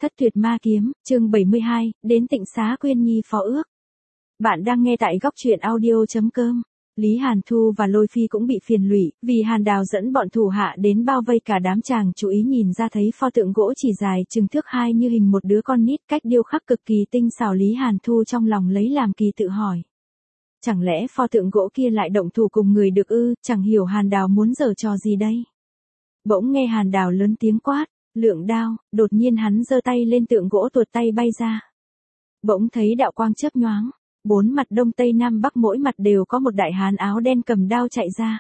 Thất tuyệt ma kiếm, chương 72, đến Tịnh Xá Quyên Nhi phó ước. Bạn đang nghe tại góc truyện audio.com. Lý Hàn Thu và Lôi Phi cũng bị phiền lụy, vì Hàn Đào dẫn bọn thủ hạ đến bao vây cả đám. Chàng chú ý nhìn ra thấy pho tượng gỗ chỉ dài chừng thước 2 như hình một đứa con nít, cách điêu khắc cực kỳ tinh xảo. Lý Hàn Thu trong lòng lấy làm kỳ, tự hỏi. Chẳng lẽ pho tượng gỗ kia lại động thủ cùng người được ư? Chẳng hiểu Hàn Đào muốn giở trò gì đây. Bỗng nghe Hàn Đào lớn tiếng quát. Lượng đao, đột nhiên hắn giơ tay lên, tượng gỗ tuột tay bay ra. Bỗng thấy đạo quang chớp nhoáng, 4 mặt đông tây nam bắc mỗi mặt đều có một đại hán áo đen cầm đao chạy ra.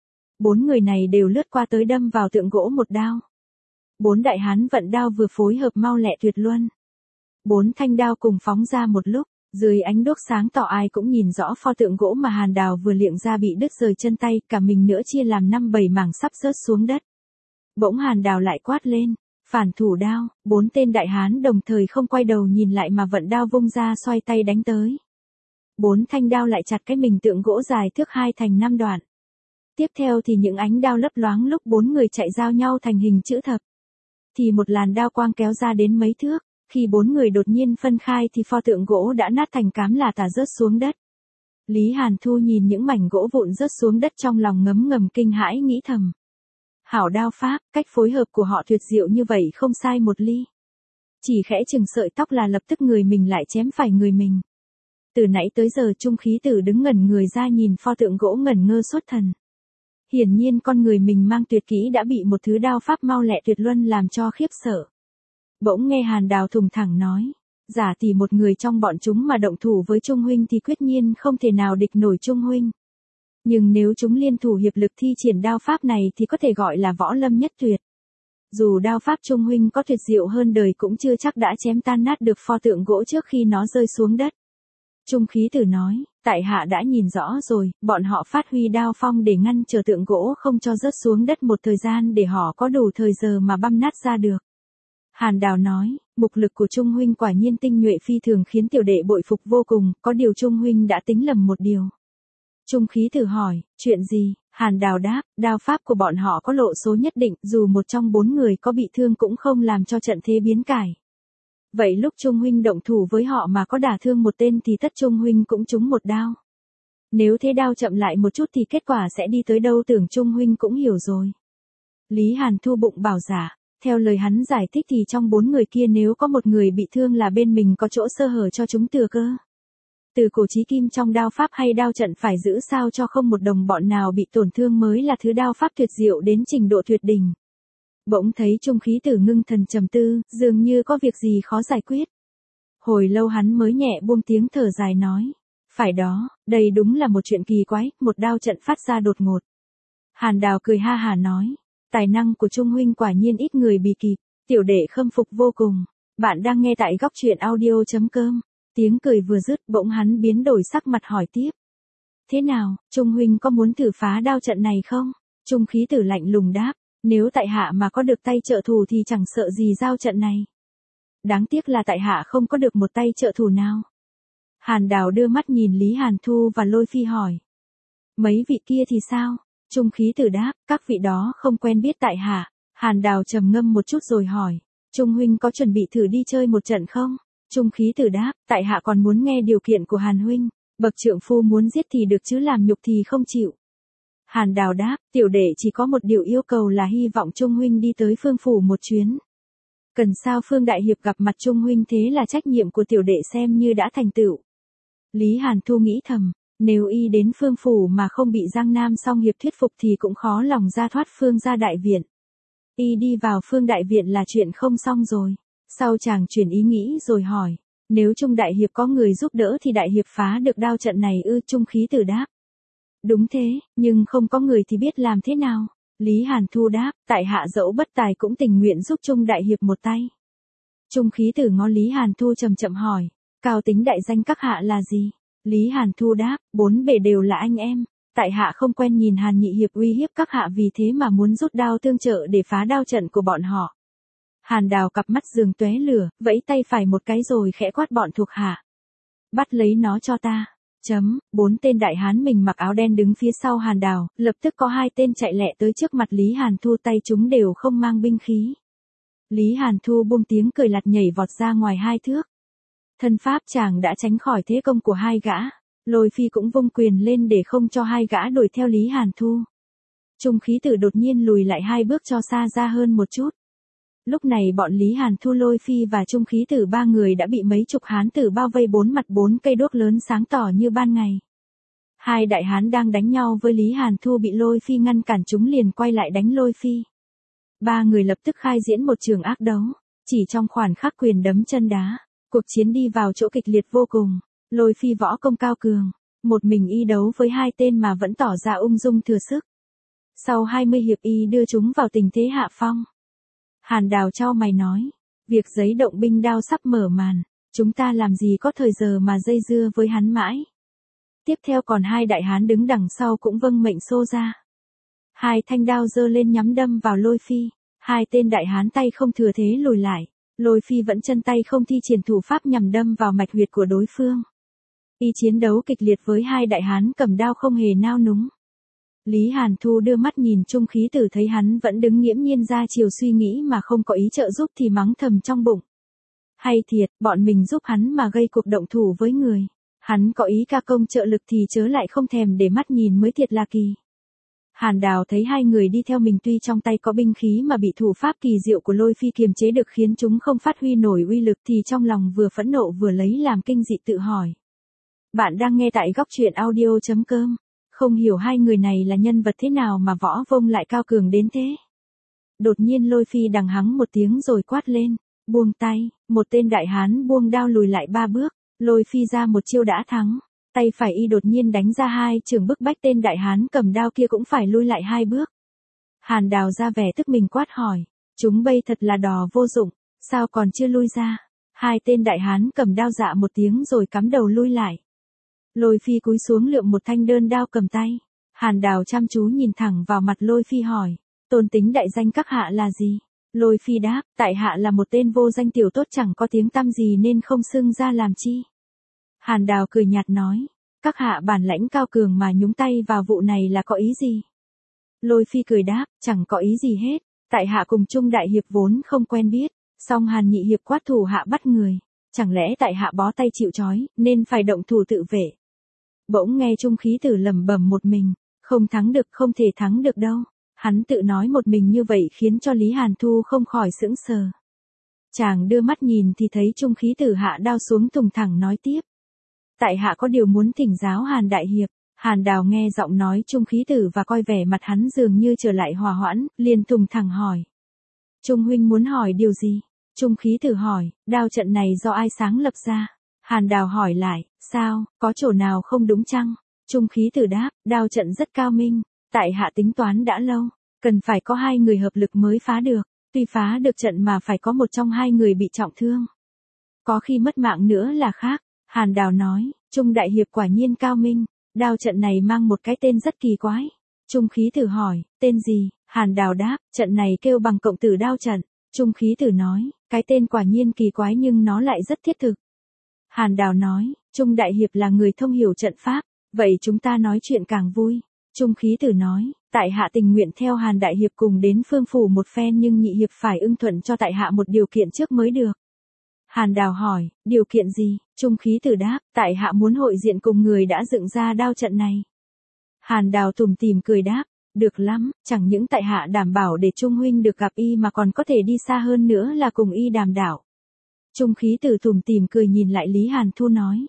4 người này đều lướt qua tới đâm vào tượng gỗ một đao. 4 đại hán vận đao vừa phối hợp mau lẹ tuyệt luân. 4 thanh đao cùng phóng ra một lúc, dưới ánh đuốc sáng tỏ ai cũng nhìn rõ pho tượng gỗ mà Hàn Đào vừa liệng ra bị đứt rời chân tay, cả mình nữa chia làm 5-7 mảng sắp rớt xuống đất. Bỗng Hàn Đào lại quát lên, phản thủ đao. 4 tên đại hán đồng thời không quay đầu nhìn lại mà vận đao vung ra, xoay tay đánh tới. 4 thanh đao lại chặt cái mình tượng gỗ dài thước 2 thành 5 đoạn. Tiếp theo thì những ánh đao lấp loáng lúc 4 người chạy giao nhau thành hình chữ thập. Thì một làn đao quang kéo ra đến mấy thước, khi 4 người đột nhiên phân khai thì pho tượng gỗ đã nát thành cám là tả rớt xuống đất. Lý Hàn Thu nhìn những mảnh gỗ vụn rớt xuống đất trong lòng ngấm ngầm kinh hãi, nghĩ thầm. Hảo đao pháp, cách phối hợp của họ tuyệt diệu như vậy không sai một ly. Chỉ khẽ chừng sợi tóc là lập tức người mình lại chém phải người mình. Từ nãy tới giờ Trung Khí Tử đứng ngẩn người ra nhìn pho tượng gỗ ngẩn ngơ xuất thần. Hiển nhiên con người mình mang tuyệt kỹ đã bị một thứ đao pháp mau lẹ tuyệt luân làm cho khiếp sợ. Bỗng nghe Hàn Đào thùng thẳng nói, giả tỷ một người trong bọn chúng mà động thủ với Trung huynh thì quyết nhiên không thể nào địch nổi Trung huynh. Nhưng nếu chúng liên thủ hiệp lực thi triển đao pháp này thì có thể gọi là võ lâm nhất tuyệt. Dù đao pháp Trung huynh có tuyệt diệu hơn đời cũng chưa chắc đã chém tan nát được pho tượng gỗ trước khi nó rơi xuống đất. Trung Khí Tử nói, tại hạ đã nhìn rõ rồi, bọn họ phát huy đao phong để ngăn trở tượng gỗ không cho rớt xuống đất một thời gian để họ có đủ thời giờ mà băm nát ra được. Hàn Đào nói, mục lực của Trung huynh quả nhiên tinh nhuệ phi thường, khiến tiểu đệ bội phục vô cùng, có điều Trung huynh đã tính lầm một điều. Trung Khí Tử hỏi, chuyện gì? Hàn Đào đáp, đao pháp của bọn họ có lộ số nhất định, dù một trong 4 người có bị thương cũng không làm cho trận thế biến cải. Vậy lúc Trung huynh động thủ với họ mà có đả thương một tên thì tất Trung huynh cũng trúng một đao. Nếu thế đao chậm lại một chút thì kết quả sẽ đi tới đâu, tưởng Trung huynh cũng hiểu rồi. Lý Hàn Thu bụng bảo giả, theo lời hắn giải thích thì trong 4 người kia nếu có một người bị thương là bên mình có chỗ sơ hở cho chúng tựa cơ. Từ cổ chí kim trong đao pháp hay đao trận phải giữ sao cho không một đồng bọn nào bị tổn thương mới là thứ đao pháp tuyệt diệu đến trình độ tuyệt đỉnh. Bỗng thấy Trung Khí Tử ngưng thần trầm tư, dường như có việc gì khó giải quyết. Hồi lâu hắn mới nhẹ buông tiếng thở dài nói, phải đó, đây đúng là một chuyện kỳ quái, một đao trận phát ra đột ngột. Hàn Đào cười ha hà nói, tài năng của Trung huynh quả nhiên ít người bì kịp, tiểu đệ khâm phục vô cùng. Bạn đang nghe tại góc truyện audio.com. Tiếng cười vừa dứt, bỗng hắn biến đổi sắc mặt hỏi tiếp. Thế nào, Trung huynh có muốn thử phá đao trận này không? Trung Khí Tử lạnh lùng đáp, nếu tại hạ mà có được tay trợ thủ thì chẳng sợ gì giao trận này. Đáng tiếc là tại hạ không có được một tay trợ thủ nào. Hàn Đào đưa mắt nhìn Lý Hàn Thu và Lôi Phi hỏi. Mấy vị kia thì sao? Trung Khí Tử đáp, các vị đó không quen biết tại hạ. Hàn Đào trầm ngâm một chút rồi hỏi, Trung huynh có chuẩn bị thử đi chơi một trận không? Trung Khí Tử đáp, tại hạ còn muốn nghe điều kiện của Hàn huynh, bậc trượng phu muốn giết thì được chứ làm nhục thì không chịu. Hàn Đào đáp, tiểu đệ chỉ có một điều yêu cầu là hy vọng Trung huynh đi tới Phương phủ một chuyến. Cần sao Phương đại hiệp gặp mặt Trung huynh, thế là trách nhiệm của tiểu đệ xem như đã thành tựu. Lý Hàn Thu nghĩ thầm, nếu y đến Phương phủ mà không bị Giang Nam song hiệp thuyết phục thì cũng khó lòng ra thoát Phương gia đại viện. Y đi vào Phương đại viện là chuyện không xong rồi. Sau chàng chuyển ý nghĩ rồi hỏi, nếu Trung đại hiệp có người giúp đỡ thì đại hiệp phá được đao trận này ư? Trung Khí Tử đáp, đúng thế, nhưng không có người thì biết làm thế nào? Lý Hàn Thu đáp, tại hạ dẫu bất tài cũng tình nguyện giúp Trung đại hiệp một tay. Trung Khí Tử ngó Lý Hàn Thu chậm chậm hỏi, cao tính đại danh các hạ là gì? Lý Hàn Thu đáp, 4 bề đều là anh em, tại hạ không quen nhìn Hàn nhị hiệp uy hiếp các hạ, vì thế mà muốn rút đao tương trợ để phá đao trận của bọn họ. Hàn Đào cặp mắt dường tóe lửa, vẫy tay phải một cái rồi khẽ quát bọn thuộc hạ. Bắt lấy nó cho ta. 4 tên đại hán mình mặc áo đen đứng phía sau Hàn Đào, lập tức có 2 tên chạy lẹ tới trước mặt Lý Hàn Thu, tay chúng đều không mang binh khí. Lý Hàn Thu buông tiếng cười lạt nhảy vọt ra ngoài 2 thước. Thân pháp chàng đã tránh khỏi thế công của hai gã. Lôi Phi cũng vung quyền lên để không cho hai gã đuổi theo Lý Hàn Thu. Trung khí tử đột nhiên lùi lại 2 bước cho xa ra hơn một chút. Lúc này bọn Lý Hàn Thu, Lôi Phi và Trung khí tử 3 người đã bị mấy chục hán tử bao vây 4 mặt 4 cây đuốc lớn sáng tỏ như ban ngày. Hai đại hán đang đánh nhau với Lý Hàn Thu bị Lôi Phi ngăn cản, chúng liền quay lại đánh Lôi Phi. 3 người lập tức khai diễn một trường ác đấu, chỉ trong khoảnh khắc quyền đấm chân đá, cuộc chiến đi vào chỗ kịch liệt vô cùng. Lôi Phi võ công cao cường, một mình y đấu với 2 tên mà vẫn tỏ ra ung dung thừa sức. Sau 20 hiệp y đưa chúng vào tình thế hạ phong. Hàn Đào chau mày nói, việc giấy động binh đao sắp mở màn, chúng ta làm gì có thời giờ mà dây dưa với hắn mãi. Tiếp theo còn 2 đại hán đứng đằng sau cũng vâng mệnh xô ra. 2 thanh đao giơ lên nhắm đâm vào Lôi Phi, 2 tên đại hán tay không thừa thế lùi lại, Lôi Phi vẫn chân tay không thi triển thủ pháp nhằm đâm vào mạch huyệt của đối phương. Y chiến đấu kịch liệt với 2 đại hán cầm đao không hề nao núng. Lý Hàn Thu đưa mắt nhìn Trung khí tử, thấy hắn vẫn đứng nghiễm nhiên ra chiều suy nghĩ mà không có ý trợ giúp thì mắng thầm trong bụng. Hay thiệt, bọn mình giúp hắn mà gây cuộc động thủ với người. Hắn có ý ca công trợ lực thì chớ lại không thèm để mắt nhìn mới thiệt là kỳ. Hàn Đào thấy 2 người đi theo mình tuy trong tay có binh khí mà bị thủ pháp kỳ diệu của Lôi Phi kiềm chế được khiến chúng không phát huy nổi uy lực thì trong lòng vừa phẫn nộ vừa lấy làm kinh dị, tự hỏi. Bạn đang nghe tại góc truyện audio.com. Không hiểu 2 người này là nhân vật thế nào mà võ công lại cao cường đến thế. Đột nhiên Lôi Phi đằng hắng một tiếng rồi quát lên, buông tay. Một tên đại hán buông đao lùi lại 3 bước, Lôi Phi ra một chiêu đã thắng. Tay phải y đột nhiên đánh ra 2 trường bức bách tên đại hán cầm đao kia cũng phải lui lại 2 bước. Hàn Đào ra vẻ tức mình quát hỏi, chúng bây thật là đò vô dụng, sao còn chưa lui ra. 2 tên đại hán cầm đao dạ một tiếng rồi cắm đầu lui lại. Lôi Phi cúi xuống lượm một thanh đơn đao cầm tay. Hàn Đào chăm chú nhìn thẳng vào mặt Lôi Phi hỏi, tôn tính đại danh các hạ là gì? Lôi Phi đáp, tại hạ là một tên vô danh tiểu tốt chẳng có tiếng tăm gì nên không xưng ra làm chi. Hàn Đào cười nhạt nói, các hạ bản lãnh cao cường mà nhúng tay vào vụ này là có ý gì? Lôi Phi cười đáp, chẳng có ý gì hết, tại hạ cùng Trung đại hiệp vốn không quen biết, song Hàn nhị hiệp quát thủ hạ bắt người, chẳng lẽ tại hạ bó tay chịu trói, nên phải động thủ tự vệ. Bỗng nghe Trung khí tử lẩm bẩm một mình, không thắng được, không thể thắng được đâu. Hắn tự nói một mình như vậy khiến cho Lý Hàn Thu không khỏi sững sờ. Chàng đưa mắt nhìn thì thấy Trung khí tử hạ đao xuống thùng thẳng nói tiếp. Tại hạ có điều muốn thỉnh giáo Hàn đại hiệp. Hàn Đào nghe giọng nói Trung khí tử và coi vẻ mặt hắn dường như trở lại hòa hoãn, liền thùng thẳng hỏi. Trung huynh muốn hỏi điều gì? Trung khí tử hỏi, đao trận này do ai sáng lập ra? Hàn Đào hỏi lại, sao, có chỗ nào không đúng chăng? Trung khí tử đáp, đao trận rất cao minh, tại hạ tính toán đã lâu, cần phải có 2 người hợp lực mới phá được, tuy phá được trận mà phải có một trong 2 người bị trọng thương. Có khi mất mạng nữa là khác. Hàn Đào nói, Trung đại hiệp quả nhiên cao minh, đao trận này mang một cái tên rất kỳ quái. Trung khí tử hỏi, tên gì? Hàn Đào đáp, trận này kêu bằng cộng tử đao trận. Trung khí tử nói, cái tên quả nhiên kỳ quái nhưng nó lại rất thiết thực. Hàn Đào nói, Trung đại hiệp là người thông hiểu trận pháp, vậy chúng ta nói chuyện càng vui. Trung khí tử nói, tại hạ tình nguyện theo Hàn đại hiệp cùng đến Phương phủ một phen nhưng nhị hiệp phải ưng thuận cho tại hạ một điều kiện trước mới được. Hàn Đào hỏi, điều kiện gì? Trung khí tử đáp, tại hạ muốn hội diện cùng người đã dựng ra đao trận này. Hàn Đào tủm tỉm cười đáp, được lắm, chẳng những tại hạ đảm bảo để Trung huynh được gặp y mà còn có thể đi xa hơn nữa là cùng y đàm đạo. Trung khí tử tủm tỉm cười nhìn lại Lý Hàn Thu nói.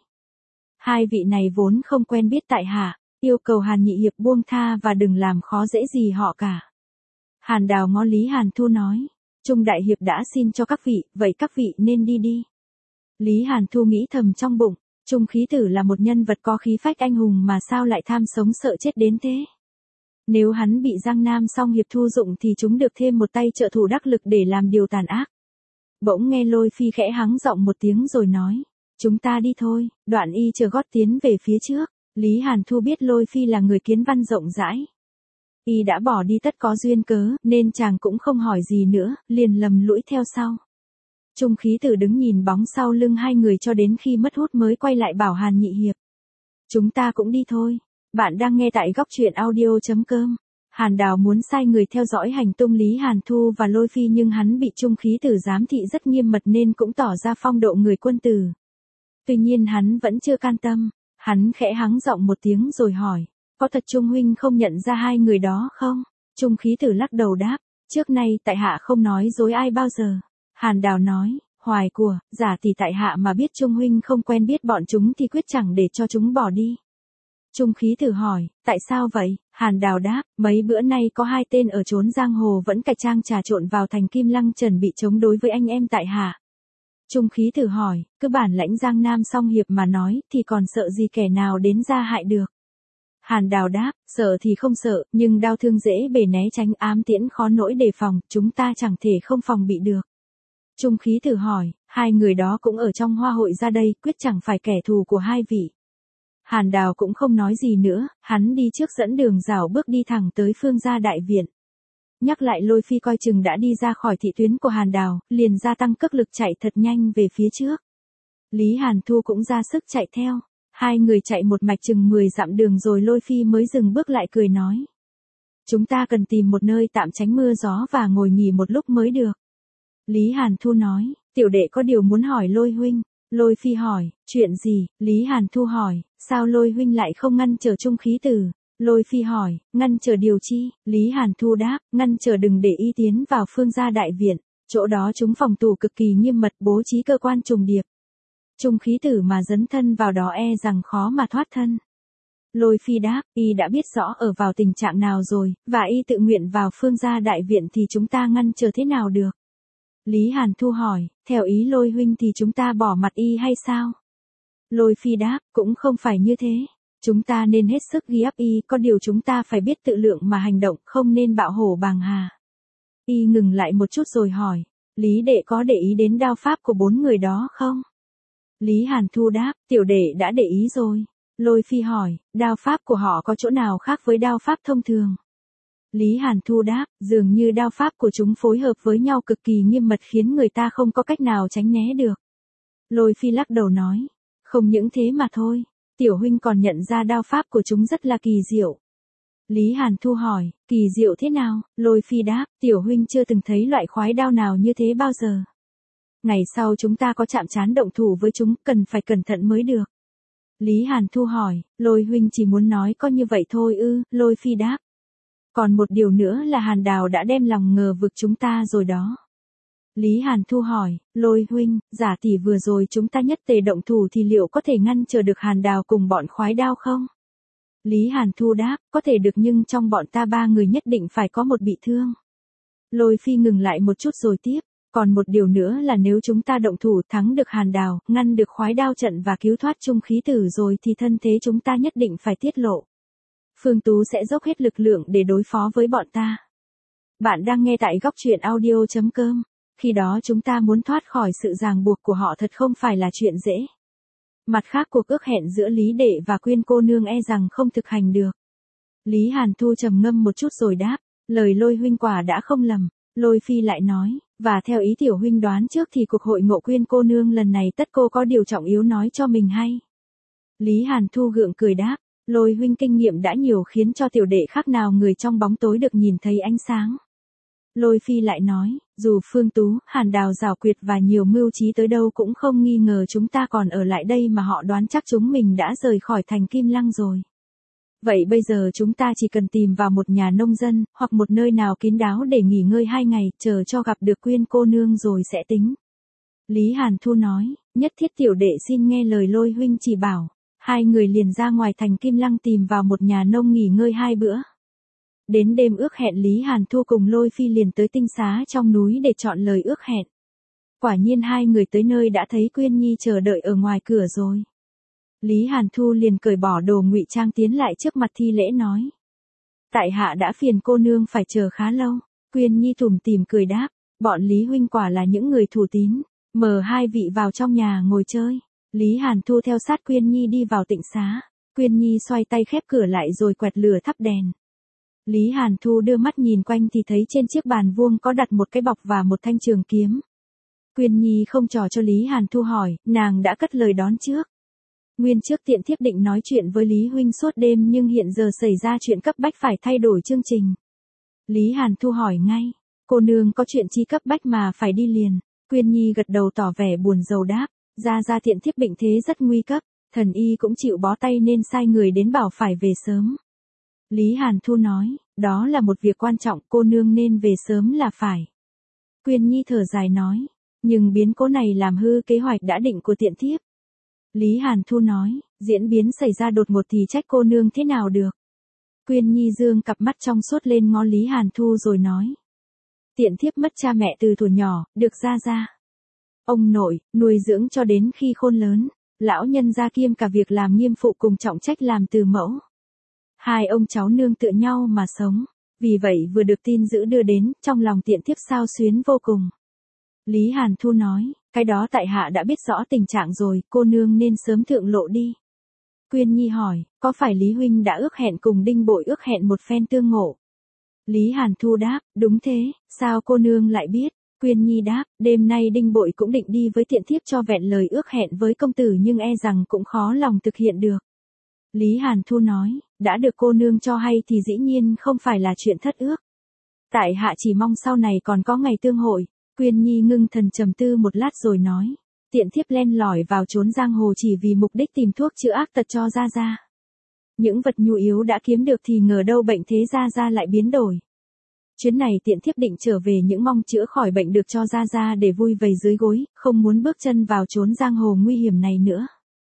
2 vị này vốn không quen biết tại hạ, yêu cầu Hàn nhị hiệp buông tha và đừng làm khó dễ gì họ cả. Hàn Đào ngó Lý Hàn Thu nói, Trung đại hiệp đã xin cho các vị, vậy các vị nên đi đi. Lý Hàn Thu nghĩ thầm trong bụng, Trung khí tử là một nhân vật có khí phách anh hùng mà sao lại tham sống sợ chết đến thế. Nếu hắn bị Giang Nam song hiệp thu dụng thì chúng được thêm một tay trợ thủ đắc lực để làm điều tàn ác. Bỗng nghe Lôi Phi khẽ hắng giọng một tiếng rồi nói, chúng ta đi thôi. Đoạn y chờ gót tiến về phía trước. Lý Hàn Thu biết Lôi Phi là người kiến văn rộng rãi. Y đã bỏ đi tất có duyên cớ, nên chàng cũng không hỏi gì nữa, liền lầm lũi theo sau. Trung khí tử đứng nhìn bóng sau lưng 2 người cho đến khi mất hút mới quay lại bảo Hàn nhị hiệp. Chúng ta cũng đi thôi. Bạn đang nghe tại góc truyện audio.com. Hàn Đào muốn sai người theo dõi hành tung Lý Hàn Thu và Lôi Phi nhưng hắn bị Trung Khí Tử giám thị rất nghiêm mật nên cũng tỏ ra phong độ người quân tử. Tuy nhiên hắn vẫn chưa can tâm, hắn khẽ hắng giọng một tiếng rồi hỏi, có thật Trung huynh không nhận ra hai người đó không? Trung Khí Tử lắc đầu đáp, trước nay tại hạ không nói dối ai bao giờ. Hàn Đào nói, hoài của, giả tỷ tại hạ mà biết Trung huynh không quen biết bọn chúng thì quyết chẳng để cho chúng bỏ đi. Trung Khí Tử hỏi, tại sao vậy? Hàn Đào đáp, mấy bữa nay có hai tên ở trốn giang hồ vẫn cải trang trà trộn vào thành Kim Lăng chuẩn bị chống đối với anh em tại hạ. Trung Khí Tử hỏi, cứ bản lãnh Giang Nam song hiệp mà nói thì còn sợ gì kẻ nào đến ra hại được? Hàn Đào đáp, sợ thì không sợ, nhưng đau thương dễ bề né tránh, ám tiễn khó nỗi đề phòng, chúng ta chẳng thể không phòng bị được. Trung Khí Tử hỏi, hai người đó cũng ở trong hoa hội ra đây, quyết chẳng phải kẻ thù của hai vị. Hàn Đào cũng không nói gì nữa, hắn đi trước dẫn đường rảo bước đi thẳng tới Phương gia đại viện. Nhắc lại Lôi Phi coi chừng đã đi ra khỏi thị tuyến của Hàn Đào, liền gia tăng cước lực chạy thật nhanh về phía trước. Lý Hàn Thu cũng ra sức chạy theo. Hai người chạy một mạch chừng 10 dặm đường rồi Lôi Phi mới dừng bước lại cười nói. Chúng ta cần tìm một nơi tạm tránh mưa gió và ngồi nghỉ một lúc mới được. Lý Hàn Thu nói, tiểu đệ có điều muốn hỏi Lôi huynh. Lôi Phi hỏi, chuyện gì? Lý Hàn Thu hỏi, sao Lôi huynh lại không ngăn trở Trung Khí Tử? Lôi Phi hỏi, ngăn trở điều chi? Lý Hàn Thu đáp, ngăn trở đừng để y tiến vào Phương gia đại viện, chỗ đó chúng phòng thủ cực kỳ nghiêm mật, bố trí cơ quan trùng điệp. Trung Khí Tử mà dấn thân vào đó e rằng khó mà thoát thân. Lôi Phi đáp, y đã biết rõ ở vào tình trạng nào rồi, và y tự nguyện vào Phương gia đại viện thì chúng ta ngăn trở thế nào được? Lý Hàn Thu hỏi, theo ý Lôi huynh thì chúng ta bỏ mặt y hay sao? Lôi Phi đáp, cũng không phải như thế. Chúng ta nên hết sức ghi áp y, có điều chúng ta phải biết tự lượng mà hành động, không nên bạo hổ bàng hà. Y ngừng lại một chút rồi hỏi, Lý đệ có để ý đến đao pháp của 4 người đó không? Lý Hàn Thu đáp, tiểu đệ đã để ý rồi. Lôi Phi hỏi, đao pháp của họ có chỗ nào khác với đao pháp thông thường? Lý Hàn Thu đáp, dường như đao pháp của chúng phối hợp với nhau cực kỳ nghiêm mật khiến người ta không có cách nào tránh né được. Lôi Phi lắc đầu nói, không những thế mà thôi, tiểu huynh còn nhận ra đao pháp của chúng rất là kỳ diệu. Lý Hàn Thu hỏi, kỳ diệu thế nào? Lôi Phi đáp, tiểu huynh chưa từng thấy loại khoái đao nào như thế bao giờ. Ngày sau chúng ta có chạm trán động thủ với chúng, cần phải cẩn thận mới được. Lý Hàn Thu hỏi, Lôi huynh chỉ muốn nói có như vậy thôi ư? Lôi Phi đáp, còn một điều nữa là Hàn Đào đã đem lòng ngờ vực chúng ta rồi đó. Lý Hàn Thu hỏi, Lôi huynh, giả tỷ vừa rồi chúng ta nhất tề động thủ thì liệu có thể ngăn chờ được Hàn Đào cùng bọn khoái đao không? Lý Hàn Thu đáp, có thể được nhưng trong bọn ta 3 người nhất định phải có một bị thương. Lôi Phi ngừng lại một chút rồi tiếp, còn một điều nữa là nếu chúng ta động thủ thắng được Hàn Đào, ngăn được khoái đao trận và cứu thoát Trung Khí Tử rồi thì thân thế chúng ta nhất định phải tiết lộ. Phương Tú sẽ dốc hết lực lượng để đối phó với bọn ta. Bạn đang nghe tại góc truyện audio.com. Khi đó chúng ta muốn thoát khỏi sự ràng buộc của họ thật không phải là chuyện dễ. Mặt khác cuộc ước hẹn giữa Lý đệ và Quyên cô nương e rằng không thực hành được. Lý Hàn Thu trầm ngâm một chút rồi đáp, lời Lôi huynh quả đã không lầm. Lôi Phi lại nói, và theo ý tiểu huynh đoán trước thì cuộc hội ngộ Quyên cô nương lần này tất cô có điều trọng yếu nói cho mình hay. Lý Hàn Thu gượng cười đáp, Lôi huynh kinh nghiệm đã nhiều khiến cho tiểu đệ khác nào người trong bóng tối được nhìn thấy ánh sáng. Lôi Phi lại nói, dù Phương Tú, Hàn Đào giảo quyệt và nhiều mưu trí tới đâu cũng không nghi ngờ chúng ta còn ở lại đây mà họ đoán chắc chúng mình đã rời khỏi thành Kim Lăng rồi. Vậy bây giờ chúng ta chỉ cần tìm vào một nhà nông dân, hoặc một nơi nào kín đáo để nghỉ ngơi 2 ngày, chờ cho gặp được Quyên cô nương rồi sẽ tính. Lý Hàn Thu nói, nhất thiết tiểu đệ xin nghe lời Lôi huynh chỉ bảo. Hai người liền ra ngoài thành Kim Lăng tìm vào một nhà nông nghỉ ngơi 2 bữa. Đến đêm ước hẹn Lý Hàn Thu cùng Lôi Phi liền tới tinh xá trong núi để chọn lời ước hẹn. Quả nhiên hai người tới nơi đã thấy Quyên Nhi chờ đợi ở ngoài cửa rồi. Lý Hàn Thu liền cởi bỏ đồ ngụy trang tiến lại trước mặt thi lễ nói. Tại hạ đã phiền cô nương phải chờ khá lâu. Quyên Nhi tủm tỉm cười đáp, bọn Lý huynh quả là những người thủ tín, mời hai vị vào trong nhà ngồi chơi. Lý Hàn Thu theo sát Quyên Nhi đi vào tịnh xá. Quyên Nhi xoay tay khép cửa lại rồi quẹt lửa thắp đèn. Lý Hàn Thu đưa mắt nhìn quanh thì thấy trên chiếc bàn vuông có đặt một cái bọc và một thanh trường kiếm. Quyên Nhi không trò cho Lý Hàn Thu hỏi, nàng đã cất lời đón trước. Nguyên trước tiện thiếp định nói chuyện với Lý huynh suốt đêm nhưng hiện giờ xảy ra chuyện cấp bách phải thay đổi chương trình. Lý Hàn Thu hỏi ngay. Cô nương có chuyện chi cấp bách mà phải đi liền. Quyên Nhi gật đầu tỏ vẻ buồn rầu đáp. Gia Tiện thiếp bệnh thế rất nguy cấp. Thần y cũng chịu bó tay nên sai người đến bảo phải về sớm. Lý Hàn Thu nói, đó là một việc quan trọng, cô nương nên về sớm là phải. Quyên Nhi thở dài nói, nhưng biến cố này làm hư kế hoạch đã định của Tiện thiếp. Lý Hàn Thu nói, diễn biến xảy ra đột ngột thì trách cô nương thế nào được. Quyên Nhi dương cặp mắt trong suốt lên ngó Lý Hàn Thu rồi nói. Tiện thiếp mất cha mẹ từ thuở nhỏ, được Gia ông nội, nuôi dưỡng cho đến khi khôn lớn. Lão nhân gia kiêm cả việc làm nghiêm phụ cùng trọng trách làm từ mẫu. Hai ông cháu nương tựa nhau mà sống. Vì vậy vừa được tin dữ đưa đến, trong lòng Tiện thiếp xao xuyến vô cùng. Lý Hàn Thu nói, cái đó tại hạ đã biết rõ tình trạng rồi, cô nương nên sớm thượng lộ đi. Quyên Nhi hỏi, có phải Lý huynh đã ước hẹn cùng Đinh Bội ước hẹn một phen tương ngộ? Lý Hàn Thu đáp, đúng thế, sao cô nương lại biết? Quyên Nhi đáp, đêm nay Đinh Bội cũng định đi với Tiện thiếp cho vẹn lời ước hẹn với công tử nhưng e rằng cũng khó lòng thực hiện được. Lý Hàn Thu nói, đã được cô nương cho hay thì dĩ nhiên không phải là chuyện thất ước. Tại hạ chỉ mong sau này còn có ngày tương hội. Quyên Nhi ngưng thần trầm tư một lát rồi nói, Tiện thiếp len lỏi vào chốn giang hồ chỉ vì mục đích tìm thuốc chữa ác tật cho Gia. Những vật nhu yếu đã kiếm được thì ngờ đâu bệnh thế Gia lại biến đổi. Chuyến này Tiện thiếp định trở về những mong chữa khỏi bệnh được cho Gia để vui vầy dưới gối, không muốn bước chân vào chốn giang hồ nguy hiểm này nữa.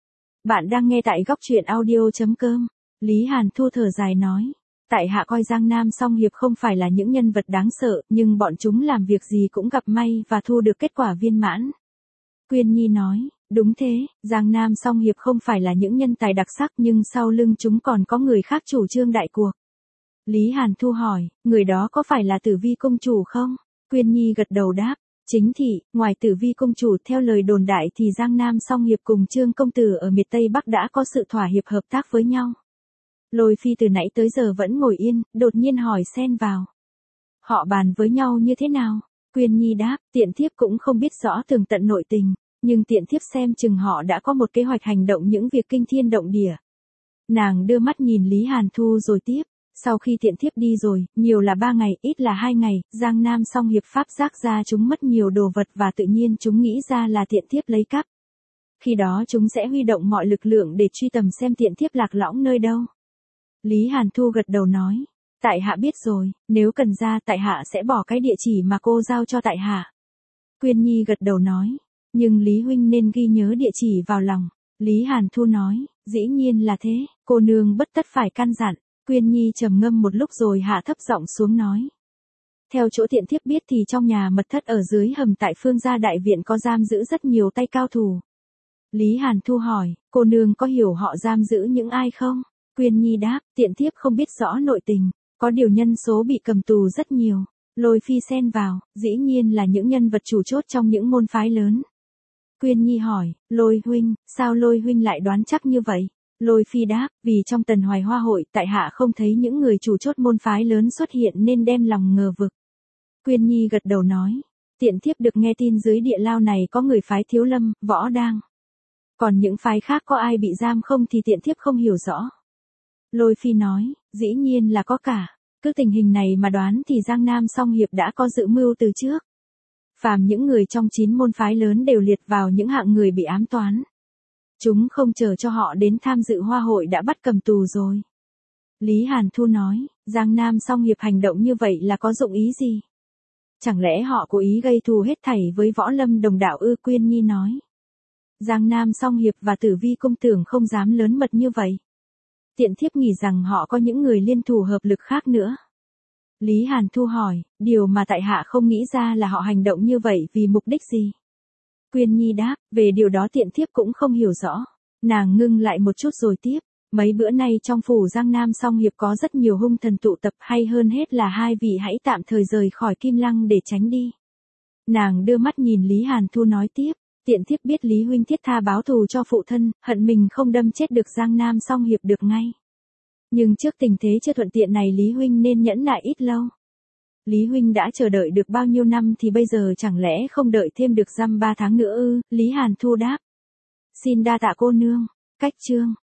Bạn đang nghe tại góc truyện audio.com. Lý Hàn Thu thở dài nói, tại hạ coi Giang Nam Song Hiệp không phải là những nhân vật đáng sợ, nhưng bọn chúng làm việc gì cũng gặp may và thu được kết quả viên mãn. Quyên Nhi nói, đúng thế, Giang Nam Song Hiệp không phải là những nhân tài đặc sắc nhưng sau lưng chúng còn có người khác chủ trương đại cuộc. Lý Hàn Thu hỏi, người đó có phải là Tử Vi công chủ không? Quyên Nhi gật đầu đáp, chính thị, ngoài Tử Vi công chủ theo lời đồn đại thì Giang Nam Song Hiệp cùng Trương công tử ở miệt Tây Bắc đã có sự thỏa hiệp hợp tác với nhau. Lôi Phi từ nãy tới giờ vẫn ngồi yên, đột nhiên hỏi xen vào. Họ bàn với nhau như thế nào? Quyên Nhi đáp, Tiện thiếp cũng không biết rõ tường tận nội tình, nhưng Tiện thiếp xem chừng họ đã có một kế hoạch hành động những việc kinh thiên động địa. Nàng đưa mắt nhìn Lý Hàn Thu rồi tiếp. Sau khi Tiện thiếp đi rồi, nhiều là 3 ngày, ít là 2 ngày, Giang Nam Song Hiệp pháp giác ra chúng mất nhiều đồ vật và tự nhiên chúng nghĩ ra là Tiện thiếp lấy cắp. Khi đó chúng sẽ huy động mọi lực lượng để truy tầm xem Tiện thiếp lạc lõng nơi đâu. Lý Hàn Thu gật đầu nói, tại hạ biết rồi, nếu cần ra tại hạ sẽ bỏ cái địa chỉ mà cô giao cho tại hạ. Quyên Nhi gật đầu nói, nhưng Lý huynh nên ghi nhớ địa chỉ vào lòng. Lý Hàn Thu nói, dĩ nhiên là thế, cô nương bất tất phải căn dặn. Quyên Nhi trầm ngâm một lúc rồi hạ thấp giọng xuống nói. Theo chỗ Tiện thiếp biết thì trong nhà mật thất ở dưới hầm tại Phương Gia Đại Viện có giam giữ rất nhiều tay cao thủ. Lý Hàn Thu hỏi, cô nương có hiểu họ giam giữ những ai không? Quyên Nhi đáp, Tiện thiếp không biết rõ nội tình, có điều nhân số bị cầm tù rất nhiều. Lôi Phi xen vào, dĩ nhiên là những nhân vật chủ chốt trong những môn phái lớn. Quyên Nhi hỏi, Lôi huynh, sao Lôi huynh lại đoán chắc như vậy? Lôi Phi đáp, vì trong Tần Hoài Hoa hội tại hạ không thấy những người chủ chốt môn phái lớn xuất hiện nên đem lòng ngờ vực. Quyên Nhi gật đầu nói, Tiện thiếp được nghe tin dưới địa lao này có người phái Thiếu Lâm, Võ Đang. Còn những phái khác có ai bị giam không thì Tiện thiếp không hiểu rõ. Lôi Phi nói, dĩ nhiên là có cả, cứ tình hình này mà đoán thì Giang Nam Song Hiệp đã có dự mưu từ trước. Phàm những người trong 9 môn phái lớn đều liệt vào những hạng người bị ám toán. Chúng không chờ cho họ đến tham dự hoa hội đã bắt cầm tù rồi. Lý Hàn Thu nói, Giang Nam Song Hiệp hành động như vậy là có dụng ý gì? Chẳng lẽ họ cố ý gây thù hết thảy với Võ Lâm đồng đạo ư? Quyên Nhi nói. Giang Nam Song Hiệp và Tử Vi công tưởng không dám lớn mật như vậy. Tiện thiếp nghĩ rằng họ có những người liên thủ hợp lực khác nữa. Lý Hàn Thu hỏi, điều mà tại hạ không nghĩ ra là họ hành động như vậy vì mục đích gì? Quyên Nhi đáp, về điều đó Tiện thiếp cũng không hiểu rõ. Nàng ngưng lại một chút rồi tiếp, mấy bữa nay trong phủ Giang Nam Song Hiệp có rất nhiều hung thần tụ tập, hay hơn hết là hai vị hãy tạm thời rời khỏi Kim Lăng để tránh đi. Nàng đưa mắt nhìn Lý Hàn Thu nói tiếp, Tiện thiếp biết Lý huynh thiết tha báo thù cho phụ thân, hận mình không đâm chết được Giang Nam Song Hiệp được ngay. Nhưng trước tình thế chưa thuận tiện này Lý huynh nên nhẫn nại ít lâu. Lý huynh đã chờ đợi được bao nhiêu năm thì bây giờ chẳng lẽ không đợi thêm được dăm 3 tháng nữa ư? Lý Hàn Thu đáp. Xin đa tạ cô nương. Cách chương